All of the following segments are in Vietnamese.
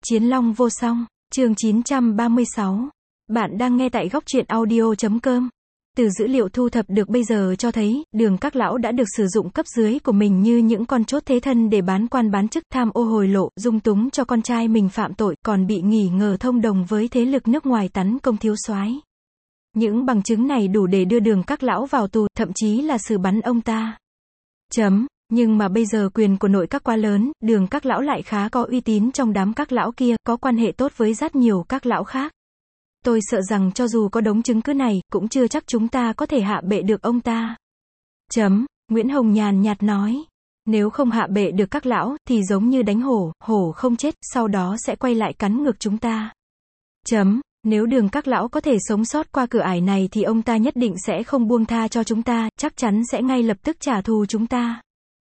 Chiến Long vô song, chương 936. Bạn đang nghe tại goctruyện audio.com. Từ dữ liệu thu thập được bây giờ cho thấy, Đường Các Lão đã được sử dụng cấp dưới của mình như những con chốt thế thân để bán quan bán chức, tham ô hối lộ, dung túng cho con trai mình phạm tội, còn bị nghi ngờ thông đồng với thế lực nước ngoài tấn công thiếu soái. Những bằng chứng này đủ để đưa Đường Các Lão vào tù, thậm chí là xử bắn ông ta. Nhưng mà bây giờ quyền của nội các quá lớn, Đường Các Lão lại khá có uy tín trong đám các lão kia, có quan hệ tốt với rất nhiều các lão khác. Tôi sợ rằng cho dù có đống chứng cứ này, cũng chưa chắc chúng ta có thể hạ bệ được ông ta. Nguyễn Hồng nhàn nhạt nói. Nếu không hạ bệ được các lão, thì giống như đánh hổ, hổ không chết, sau đó sẽ quay lại cắn ngược chúng ta. Nếu Đường Các Lão có thể sống sót qua cửa ải này thì ông ta nhất định sẽ không buông tha cho chúng ta, chắc chắn sẽ ngay lập tức trả thù chúng ta.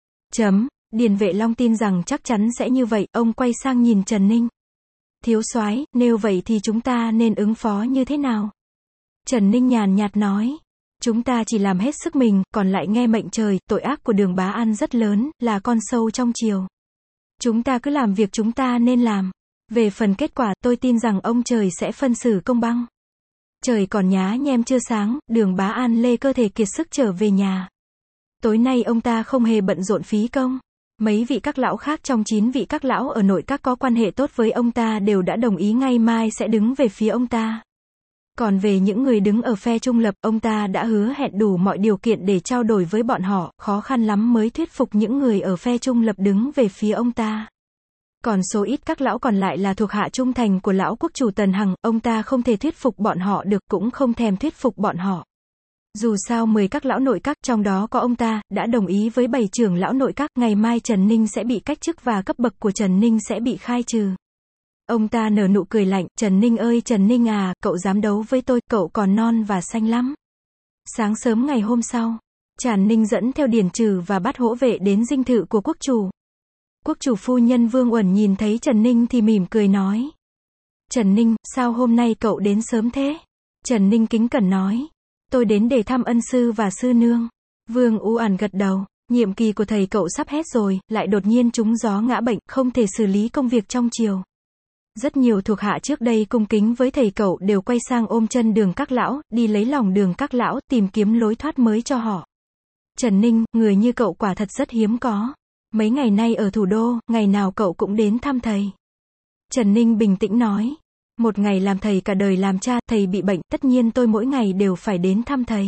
Điền Vệ Long tin rằng chắc chắn sẽ như vậy, ông quay sang nhìn Trần Ninh. Thiếu soái, nếu vậy thì chúng ta nên ứng phó như thế nào? Trần Ninh nhàn nhạt nói. Chúng ta chỉ làm hết sức mình, còn lại nghe mệnh trời, tội ác của Đường Bá An rất lớn, là con sâu trong triều. Chúng ta cứ làm việc chúng ta nên làm. Về phần kết quả, tôi tin rằng ông trời sẽ phân xử công bằng. Trời còn nhá nhem chưa sáng, Đường Bá An lê cơ thể kiệt sức trở về nhà. Tối nay ông ta không hề bận rộn phí công. Mấy vị các lão khác trong 9 vị các lão ở nội các có quan hệ tốt với ông ta đều đã đồng ý ngày mai sẽ đứng về phía ông ta. Còn về những người đứng ở phe trung lập, ông ta đã hứa hẹn đủ mọi điều kiện để trao đổi với bọn họ, khó khăn lắm mới thuyết phục những người ở phe trung lập đứng về phía ông ta. Còn số ít các lão còn lại là thuộc hạ trung thành của lão quốc chủ Tần Hằng, ông ta không thể thuyết phục bọn họ được, cũng không thèm thuyết phục bọn họ. Dù sao 10 các lão nội các, trong đó có ông ta, đã đồng ý với 7 trưởng lão nội các, ngày mai Trần Ninh sẽ bị cách chức và cấp bậc của Trần Ninh sẽ bị khai trừ. Ông ta nở nụ cười lạnh, Trần Ninh ơi Trần Ninh à, cậu dám đấu với tôi, cậu còn non và xanh lắm. Sáng sớm ngày hôm sau, Trần Ninh dẫn theo Điền Trừ và Bát Hỗ Vệ đến dinh thự của quốc chủ. Quốc chủ phu nhân Vương Uẩn nhìn thấy Trần Ninh thì mỉm cười nói. Trần Ninh, sao hôm nay cậu đến sớm thế? Trần Ninh kính cẩn nói. Tôi đến để thăm ân sư và sư nương. Vương Uẩn gật đầu. Nhiệm kỳ của thầy cậu sắp hết rồi, lại đột nhiên trúng gió ngã bệnh, không thể xử lý công việc trong triều. Rất nhiều thuộc hạ trước đây cung kính với thầy cậu đều quay sang ôm chân Đường Các Lão, đi lấy lòng Đường Các Lão, tìm kiếm lối thoát mới cho họ. Trần Ninh, người như cậu quả thật rất hiếm có. Mấy ngày nay ở thủ đô, ngày nào cậu cũng đến thăm thầy. Trần Ninh bình tĩnh nói. Một ngày làm thầy cả đời làm cha, thầy bị bệnh, tất nhiên tôi mỗi ngày đều phải đến thăm thầy.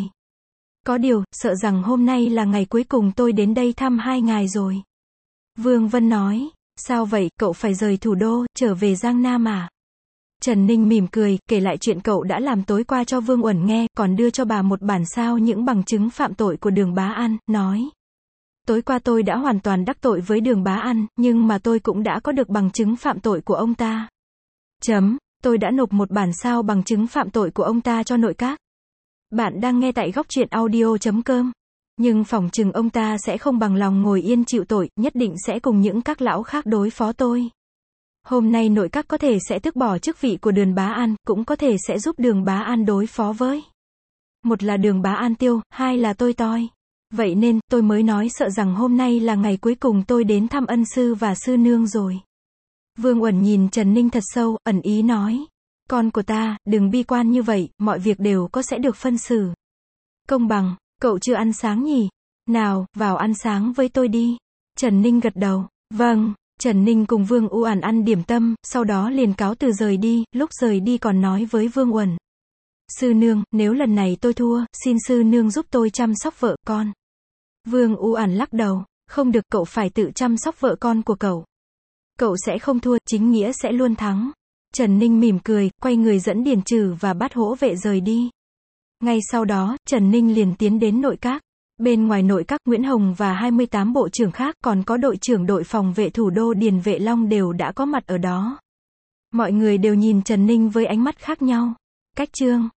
Có điều, sợ rằng hôm nay là ngày cuối cùng tôi đến đây thăm 2 ngày rồi. Vương Vân nói. Sao vậy, cậu phải rời thủ đô, trở về Giang Nam à? Trần Ninh mỉm cười, kể lại chuyện cậu đã làm tối qua cho Vương Uẩn nghe, còn đưa cho bà một bản sao những bằng chứng phạm tội của Đường Bá An, nói. Tối qua tôi đã hoàn toàn đắc tội với Đường Bá An, nhưng mà tôi cũng đã có được bằng chứng phạm tội của ông ta. Tôi đã nộp một bản sao bằng chứng phạm tội của ông ta cho nội các. Bạn đang nghe tại goctruyện audio.com. Nhưng phỏng chừng ông ta sẽ không bằng lòng ngồi yên chịu tội, nhất định sẽ cùng những các lão khác đối phó tôi. Hôm nay nội các có thể sẽ tước bỏ chức vị của Đường Bá An, cũng có thể sẽ giúp Đường Bá An đối phó với. Một là Đường Bá An tiêu, hai là tôi toi. Vậy nên, tôi mới nói sợ rằng hôm nay là ngày cuối cùng tôi đến thăm ân sư và sư nương rồi. Vương Uẩn nhìn Trần Ninh thật sâu, ẩn ý nói. Con của ta, đừng bi quan như vậy, mọi việc đều có sẽ được phân xử. Công bằng, cậu chưa ăn sáng nhỉ? Nào, vào ăn sáng với tôi đi. Trần Ninh gật đầu. Vâng. Trần Ninh cùng Vương Uẩn ăn điểm tâm, sau đó liền cáo từ rời đi, lúc rời đi còn nói với Vương Uẩn. Sư nương, nếu lần này tôi thua, xin sư nương giúp tôi chăm sóc vợ con. Vương Uẩn lắc đầu. Không được, cậu phải tự chăm sóc vợ con của cậu. Cậu sẽ không thua, chính nghĩa sẽ luôn thắng. Trần Ninh mỉm cười, quay người dẫn Điền Trừ và Bát Hỗ Vệ rời đi. Ngay sau đó, Trần Ninh liền tiến đến nội các. Bên ngoài nội các, Nguyễn Hồng và 28 bộ trưởng khác, còn có đội trưởng đội phòng vệ thủ đô Điền Vệ Long đều đã có mặt ở đó. Mọi người đều nhìn Trần Ninh với ánh mắt khác nhau. Cách chương